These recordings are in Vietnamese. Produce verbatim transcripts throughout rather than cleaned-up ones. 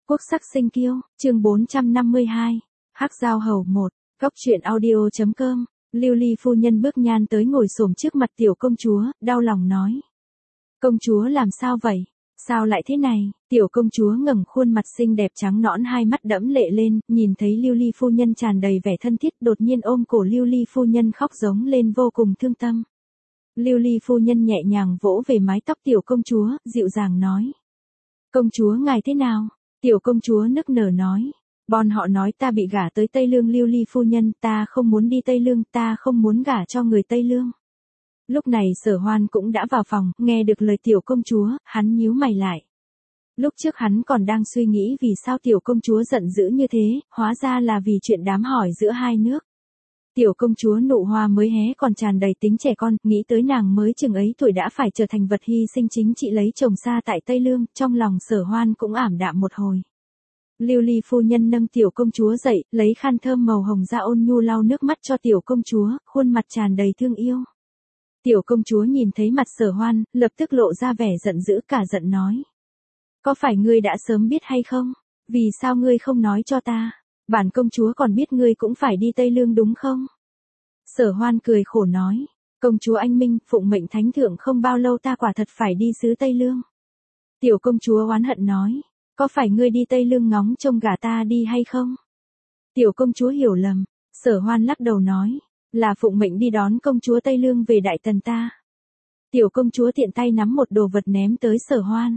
Quốc sắc sinh kiêu, chương bốn trăm năm mươi hai, Hắc Giao Hầu một, Góc truyện audio chấm com. Lưu Ly phu nhân bước nhan tới ngồi xổm trước mặt tiểu công chúa, đau lòng nói. Công chúa làm sao vậy? Sao lại thế này? Tiểu công chúa ngẩng khuôn mặt xinh đẹp trắng nõn, hai mắt đẫm lệ lên, nhìn thấy Lưu Ly phu nhân tràn đầy vẻ thân thiết, đột nhiên ôm cổ Lưu Ly phu nhân khóc giống lên vô cùng thương tâm. Lưu Ly phu nhân nhẹ nhàng vỗ về mái tóc tiểu công chúa, dịu dàng nói. Công chúa ngài thế nào? Tiểu công chúa nức nở nói. Bọn họ nói ta bị gả tới Tây Lương. Lưu Ly phu nhân, ta không muốn đi Tây Lương, ta không muốn gả cho người Tây Lương. Lúc này Sở Hoan cũng đã vào phòng, nghe được lời tiểu công chúa, hắn nhíu mày lại. Lúc trước hắn còn đang suy nghĩ vì sao tiểu công chúa giận dữ như thế, hóa ra là vì chuyện đám hỏi giữa hai nước. Tiểu công chúa nụ hoa mới hé còn tràn đầy tính trẻ con, nghĩ tới nàng mới chừng ấy tuổi đã phải trở thành vật hy sinh chính trị lấy chồng xa tại Tây Lương, trong lòng Sở Hoan cũng ảm đạm một hồi. Lưu Ly phu nhân nâng tiểu công chúa dậy, lấy khăn thơm màu hồng ra ôn nhu lau nước mắt cho tiểu công chúa, khuôn mặt tràn đầy thương yêu. Tiểu công chúa nhìn thấy mặt Sở Hoan, lập tức lộ ra vẻ giận dữ, cả giận nói. Có phải ngươi đã sớm biết hay không? Vì sao ngươi không nói cho ta? Bản công chúa còn biết ngươi cũng phải đi Tây Lương đúng không? Sở Hoan cười khổ nói. Công chúa anh minh, phụng mệnh thánh thượng không bao lâu ta quả thật phải đi xứ Tây Lương. Tiểu công chúa oán hận nói. Có phải ngươi đi Tây Lương ngóng trông gả ta đi hay không? Tiểu công chúa hiểu lầm. Sở Hoan lắc đầu nói. Là phụng mệnh đi đón công chúa Tây Lương về đại tần ta. Tiểu công chúa tiện tay nắm một đồ vật ném tới Sở Hoan.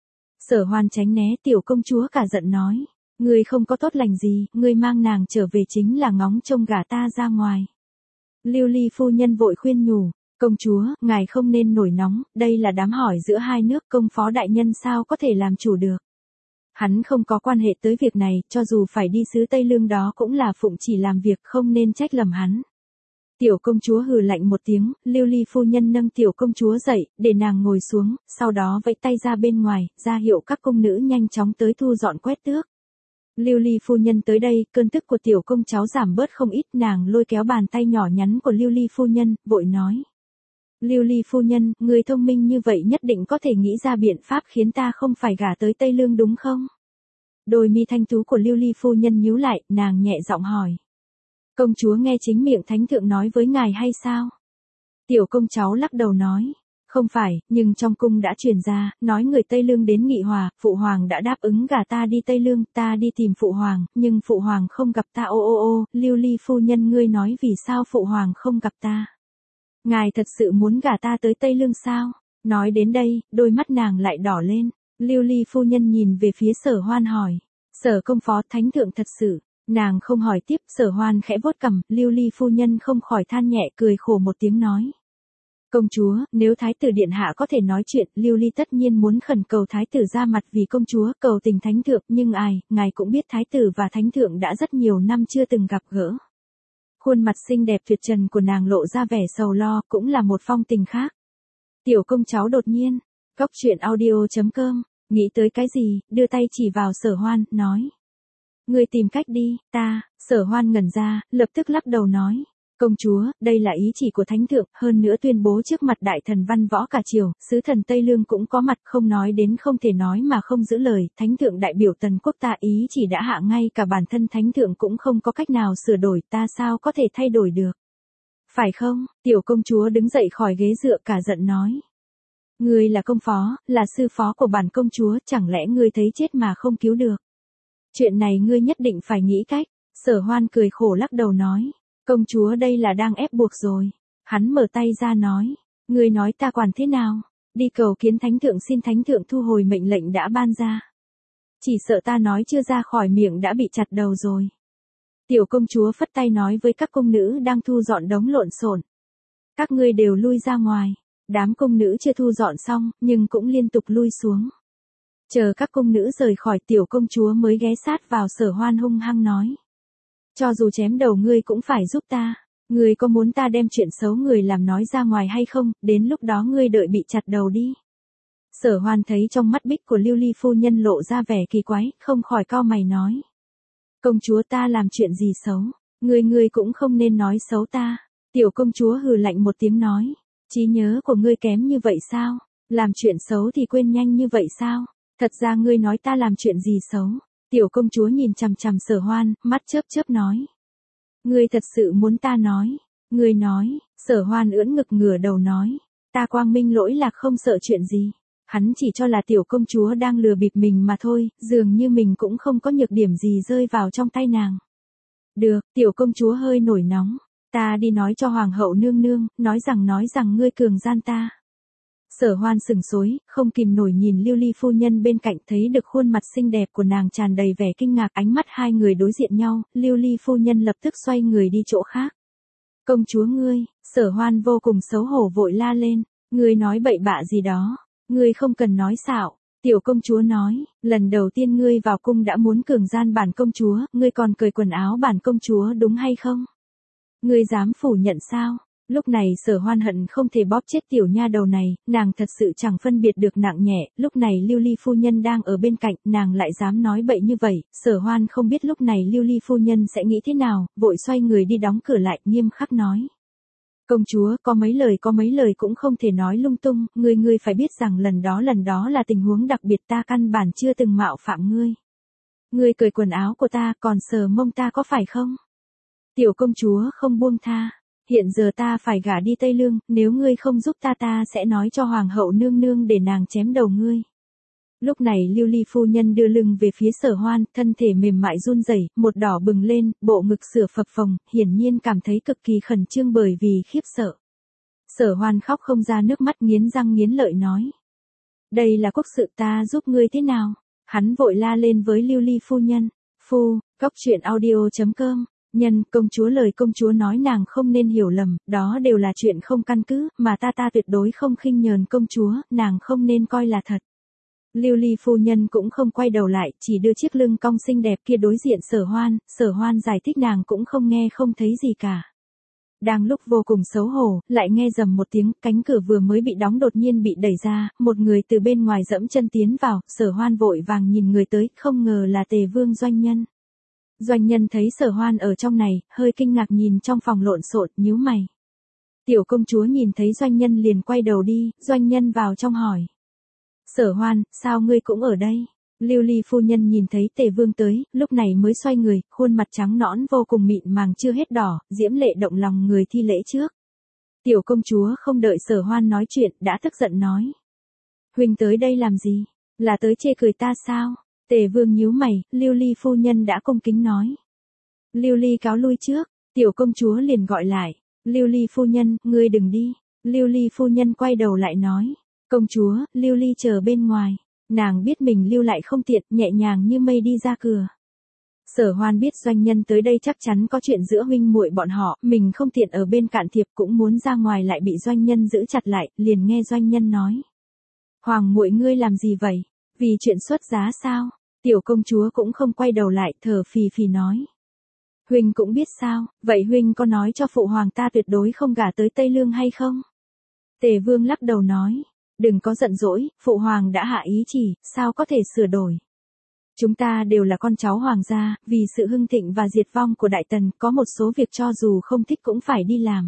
Sở Hoan tránh né, tiểu công chúa cả giận nói. Ngươi không có tốt lành gì, ngươi mang nàng trở về chính là ngóng trông gả ta ra ngoài. Lưu Ly phu nhân vội khuyên nhủ. Công chúa, ngài không nên nổi nóng, đây là đám hỏi giữa hai nước, công phó đại nhân sao có thể làm chủ được. Hắn không có quan hệ tới việc này, cho dù phải đi xứ Tây Lương đó cũng là phụng chỉ làm việc, không nên trách lầm hắn. Tiểu công chúa hừ lạnh một tiếng, Lưu Ly phu nhân nâng tiểu công chúa dậy, để nàng ngồi xuống, sau đó vẫy tay ra bên ngoài, ra hiệu các cung nữ nhanh chóng tới thu dọn quét tước. Lưu Ly phu nhân tới đây, cơn tức của tiểu công cháu giảm bớt không ít, nàng lôi kéo bàn tay nhỏ nhắn của Lưu Ly phu nhân, vội nói. Lưu Ly phu nhân, người thông minh như vậy nhất định có thể nghĩ ra biện pháp khiến ta không phải gả tới Tây Lương đúng không? Đôi mi thanh tú của Lưu Ly phu nhân nhíu lại, nàng nhẹ giọng hỏi. Công chúa nghe chính miệng thánh thượng nói với ngài hay sao? Tiểu công cháu lắc đầu nói. Không phải, nhưng trong cung đã truyền ra, nói người Tây Lương đến nghị hòa, phụ hoàng đã đáp ứng gả ta đi Tây Lương, ta đi tìm phụ hoàng, nhưng phụ hoàng không gặp ta. Ô ô ô, Lưu Ly phu nhân, ngươi nói vì sao phụ hoàng không gặp ta? Ngài thật sự muốn gả ta tới Tây Lương sao? Nói đến đây, đôi mắt nàng lại đỏ lên. Lưu Ly phu nhân nhìn về phía Sở Hoan hỏi. Sở công phó, thánh thượng thật sự. Nàng không hỏi tiếp, Sở Hoan khẽ vuốt cằm, Lưu Ly phu nhân không khỏi than nhẹ, cười khổ một tiếng nói. Công chúa, nếu thái tử điện hạ có thể nói chuyện, Lưu Ly tất nhiên muốn khẩn cầu thái tử ra mặt vì công chúa, cầu tình thánh thượng, nhưng ai, ngài cũng biết thái tử và thánh thượng đã rất nhiều năm chưa từng gặp gỡ. Khuôn mặt xinh đẹp tuyệt trần của nàng lộ ra vẻ sầu lo, cũng là một phong tình khác. Tiểu công cháu đột nhiên, Góc truyện audio chấm com, nghĩ tới cái gì, đưa tay chỉ vào Sở Hoan, nói. Ngươi tìm cách đi, ta. Sở Hoan ngẩn ra, lập tức lắc đầu nói. Công chúa, đây là ý chỉ của thánh thượng, hơn nữa tuyên bố trước mặt đại thần văn võ cả triều, sứ thần Tây Lương cũng có mặt, không nói đến không thể nói mà không giữ lời, thánh thượng đại biểu tần quốc ta ý chỉ đã hạ, ngay cả bản thân thánh thượng cũng không có cách nào sửa đổi, ta sao có thể thay đổi được. Phải không? Tiểu công chúa đứng dậy khỏi ghế dựa, cả giận nói. Ngươi là công phó, là sư phó của bản công chúa, chẳng lẽ ngươi thấy chết mà không cứu được. Chuyện này ngươi nhất định phải nghĩ cách. Sở Hoan cười khổ lắc đầu nói. Công chúa đây là đang ép buộc rồi. Hắn mở tay ra nói. Ngươi nói ta quản thế nào? Đi cầu kiến thánh thượng, xin thánh thượng thu hồi mệnh lệnh đã ban ra. Chỉ sợ ta nói chưa ra khỏi miệng đã bị chặt đầu rồi. Tiểu công chúa phất tay nói với các cung nữ đang thu dọn đống lộn xộn. Các ngươi đều lui ra ngoài. Đám cung nữ chưa thu dọn xong, nhưng cũng liên tục lui xuống. Chờ các cung nữ rời khỏi, tiểu công chúa mới ghé sát vào Sở Hoan hung hăng nói. Cho dù chém đầu ngươi cũng phải giúp ta. Ngươi có muốn ta đem chuyện xấu người làm nói ra ngoài hay không, đến lúc đó ngươi đợi bị chặt đầu đi. Sở Hoan thấy trong mắt bích của Lưu Ly phu nhân lộ ra vẻ kỳ quái, không khỏi cau mày nói. Công chúa, ta làm chuyện gì xấu? Ngươi ngươi cũng không nên nói xấu ta. Tiểu công chúa hừ lạnh một tiếng nói. Trí nhớ của ngươi kém như vậy sao? Làm chuyện xấu thì quên nhanh như vậy sao? Thật ra ngươi nói ta làm chuyện gì xấu? Tiểu công chúa nhìn chằm chằm Sở Hoan, mắt chớp chớp nói. Ngươi thật sự muốn ta nói. Ngươi nói, Sở Hoan ưỡn ngực ngửa đầu nói. Ta quang minh lỗi lạc không sợ chuyện gì. Hắn chỉ cho là tiểu công chúa đang lừa bịp mình mà thôi, dường như mình cũng không có nhược điểm gì rơi vào trong tay nàng. Được, tiểu công chúa hơi nổi nóng. Ta đi nói cho hoàng hậu nương nương, nói rằng nói rằng ngươi cường gian ta. Sở Hoan sừng sối, không kìm nổi nhìn Lưu Ly phu nhân bên cạnh, thấy được khuôn mặt xinh đẹp của nàng tràn đầy vẻ kinh ngạc, ánh mắt hai người đối diện nhau, Lưu Ly phu nhân lập tức xoay người đi chỗ khác. Công chúa ngươi, Sở Hoan vô cùng xấu hổ vội la lên, ngươi nói bậy bạ gì đó, ngươi không cần nói xạo. Tiểu công chúa nói, lần đầu tiên ngươi vào cung đã muốn cường gian bản công chúa, ngươi còn cởi quần áo bản công chúa đúng hay không? Ngươi dám phủ nhận sao? Lúc này Sở Hoan hận không thể bóp chết tiểu nha đầu này, nàng thật sự chẳng phân biệt được nặng nhẹ, lúc này Lưu Ly phu nhân đang ở bên cạnh, nàng lại dám nói bậy như vậy, Sở Hoan không biết lúc này Lưu Ly phu nhân sẽ nghĩ thế nào, vội xoay người đi đóng cửa lại, nghiêm khắc nói. Công chúa, có mấy lời có mấy lời cũng không thể nói lung tung, ngươi ngươi phải biết rằng lần đó lần đó là tình huống đặc biệt, ta căn bản chưa từng mạo phạm ngươi. Ngươi cởi quần áo của ta, còn sờ mông ta có phải không? Tiểu công chúa không buông tha. Hiện giờ ta phải gả đi Tây Lương, nếu ngươi không giúp ta ta sẽ nói cho hoàng hậu nương nương để nàng chém đầu ngươi. Lúc này Lưu Ly phu nhân đưa lưng về phía Sở Hoan, thân thể mềm mại run rẩy, một đỏ bừng lên, bộ ngực sửa phập phồng, hiển nhiên cảm thấy cực kỳ khẩn trương bởi vì khiếp sợ. Sở Hoan khóc không ra nước mắt, nghiến răng nghiến lợi nói. Đây là quốc sự, ta giúp ngươi thế nào? Hắn vội la lên với Lưu Ly phu nhân. Phu, góc truyện audio chấm com. Nhân, công chúa lời công chúa nói nàng không nên hiểu lầm, đó đều là chuyện không căn cứ, mà ta ta tuyệt đối không khinh nhờn công chúa, nàng không nên coi là thật. Lưu Ly phu nhân cũng không quay đầu lại, chỉ đưa chiếc lưng cong xinh đẹp kia đối diện Sở Hoan, Sở Hoan giải thích nàng cũng không nghe không thấy gì cả. Đang lúc vô cùng xấu hổ, lại nghe rầm một tiếng, cánh cửa vừa mới bị đóng đột nhiên bị đẩy ra, một người từ bên ngoài dẫm chân tiến vào, Sở Hoan vội vàng nhìn người tới, không ngờ là Tề Vương Doanh Nhân. Doanh Nhân thấy Sở Hoan ở trong này, hơi kinh ngạc nhìn trong phòng lộn xộn, nhíu mày. Tiểu công chúa nhìn thấy Doanh Nhân liền quay đầu đi, Doanh Nhân vào trong hỏi. Sở Hoan, sao ngươi cũng ở đây? Lưu Ly phu nhân nhìn thấy Tề Vương tới, lúc này mới xoay người, khuôn mặt trắng nõn vô cùng mịn màng chưa hết đỏ, diễm lệ động lòng người thi lễ trước. Tiểu công chúa không đợi Sở Hoan nói chuyện, đã tức giận nói. Huynh tới đây làm gì? Là tới chê cười ta sao? Tề Vương nhíu mày, Lưu Ly phu nhân đã cung kính nói. Lưu Ly cáo lui trước, tiểu công chúa liền gọi lại. Lưu Ly phu nhân, ngươi đừng đi. Lưu Ly phu nhân quay đầu lại nói. Công chúa, Lưu Ly chờ bên ngoài. Nàng biết mình lưu lại không tiện, nhẹ nhàng như mây đi ra cửa. Sở Hoan biết Doanh Nhân tới đây chắc chắn có chuyện giữa huynh muội bọn họ, mình không tiện ở bên cạn thiệp cũng muốn ra ngoài lại bị Doanh Nhân giữ chặt lại, liền nghe Doanh Nhân nói. Hoàng muội ngươi làm gì vậy? Vì chuyện xuất giá sao? Tiểu công chúa cũng không quay đầu lại, thở phì phì nói. Huynh cũng biết sao, vậy huynh có nói cho phụ hoàng ta tuyệt đối không gả tới Tây Lương hay không? Tề Vương lắc đầu nói. Đừng có giận dỗi, phụ hoàng đã hạ ý chỉ, sao có thể sửa đổi. Chúng ta đều là con cháu hoàng gia, vì sự hưng thịnh và diệt vong của Đại Tần, có một số việc cho dù không thích cũng phải đi làm.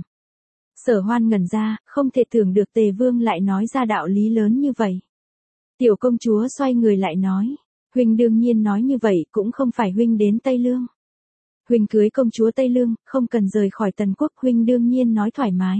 Sở Hoan ngẩn ra, không thể tưởng được Tề Vương lại nói ra đạo lý lớn như vậy. Tiểu công chúa xoay người lại nói. Huynh đương nhiên nói như vậy cũng không phải huynh đến Tây Lương. Huynh cưới công chúa Tây Lương, không cần rời khỏi Tần quốc, huynh đương nhiên nói thoải mái.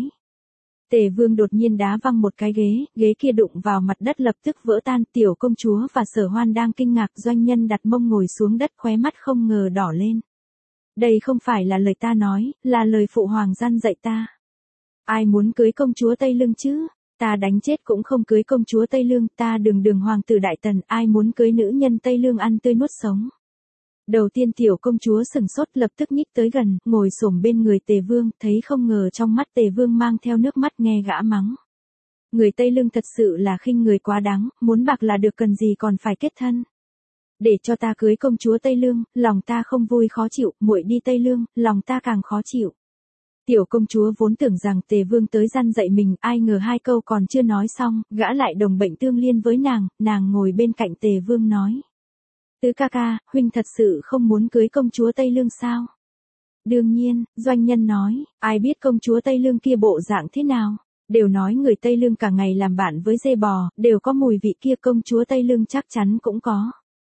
Tề Vương đột nhiên đá văng một cái ghế, ghế kia đụng vào mặt đất lập tức vỡ tan, tiểu công chúa và Sở Hoan đang kinh ngạc, Doanh Nhân đặt mông ngồi xuống đất, khóe mắt không ngờ đỏ lên. Đây không phải là lời ta nói, là lời phụ hoàng gian dạy ta. Ai muốn cưới công chúa Tây Lương chứ? Ta đánh chết cũng không cưới công chúa Tây Lương, ta đường đường hoàng tử Đại Tần, ai muốn cưới nữ nhân Tây Lương ăn tươi nuốt sống. Đầu tiên tiểu công chúa sừng sốt lập tức nhích tới gần, ngồi xổm bên người Tề Vương, thấy không ngờ trong mắt Tề Vương mang theo nước mắt nghe gã mắng. Người Tây Lương thật sự là khinh người quá đáng, muốn bạc là được cần gì còn phải kết thân. Để cho ta cưới công chúa Tây Lương, lòng ta không vui khó chịu, muội đi Tây Lương, lòng ta càng khó chịu. Tiểu công chúa vốn tưởng rằng Tề Vương tới gian dạy mình, ai ngờ hai câu còn chưa nói xong, gã lại đồng bệnh tương liên với nàng, nàng ngồi bên cạnh Tề Vương nói. Tứ ca ca, huynh thật sự không muốn cưới công chúa Tây Lương sao? Đương nhiên, Doanh Nhân nói, ai biết công chúa Tây Lương kia bộ dạng thế nào? Đều nói người Tây Lương cả ngày làm bạn với dê bò, đều có mùi vị kia, công chúa Tây Lương chắc chắn cũng có.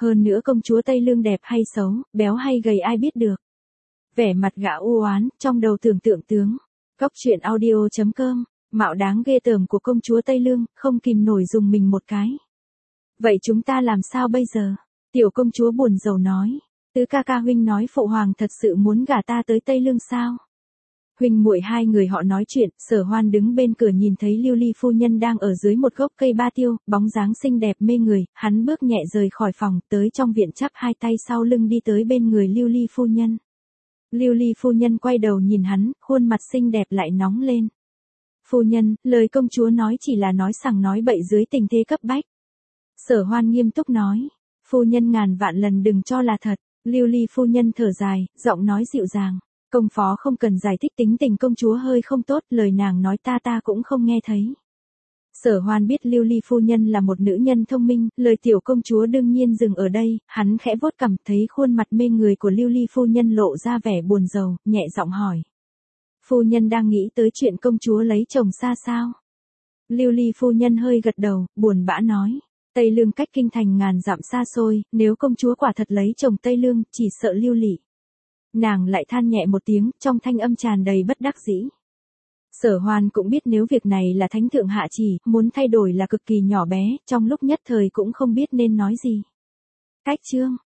Hơn nữa công chúa Tây Lương đẹp hay xấu, béo hay gầy ai biết được. Vẻ mặt gã u oán, trong đầu tưởng tượng tướng. Góc truyện audio.com, mạo đáng ghê tởm của công chúa Tây Lương, không kìm nổi dùng mình một cái. Vậy chúng ta làm sao bây giờ? Tiểu công chúa buồn rầu nói. Tứ ca ca huynh nói phụ hoàng thật sự muốn gả ta tới Tây Lương sao? Huynh muội hai người họ nói chuyện, Sở Hoan đứng bên cửa nhìn thấy Lưu Ly phu nhân đang ở dưới một gốc cây ba tiêu, bóng dáng xinh đẹp mê người, hắn bước nhẹ rời khỏi phòng, tới trong viện chắp hai tay sau lưng đi tới bên người Lưu Ly phu nhân. Lưu Ly phu nhân quay đầu nhìn hắn, khuôn mặt xinh đẹp lại nóng lên. Phu nhân, lời công chúa nói chỉ là nói sằng nói bậy dưới tình thế cấp bách. Sở Hoan nghiêm túc nói, phu nhân ngàn vạn lần đừng cho là thật. Lưu Ly phu nhân thở dài, giọng nói dịu dàng. Công phó không cần giải thích, tính tình công chúa hơi không tốt, lời nàng nói ta ta cũng không nghe thấy. Sở Hoan biết Lưu Ly phu nhân là một nữ nhân thông minh, lời tiểu công chúa đương nhiên dừng ở đây, hắn khẽ vuốt cằm, thấy khuôn mặt mê người của Lưu Ly phu nhân lộ ra vẻ buồn rầu, nhẹ giọng hỏi. Phu nhân đang nghĩ tới chuyện công chúa lấy chồng xa sao? Lưu Ly phu nhân hơi gật đầu, buồn bã nói. Tây Lương cách kinh thành ngàn dặm xa xôi, nếu công chúa quả thật lấy chồng Tây Lương, chỉ sợ Lưu Lị. Nàng lại than nhẹ một tiếng, trong thanh âm tràn đầy bất đắc dĩ. Sở Hoan cũng biết nếu việc này là thánh thượng hạ chỉ, muốn thay đổi là cực kỳ nhỏ bé, trong lúc nhất thời cũng không biết nên nói gì. Cách chương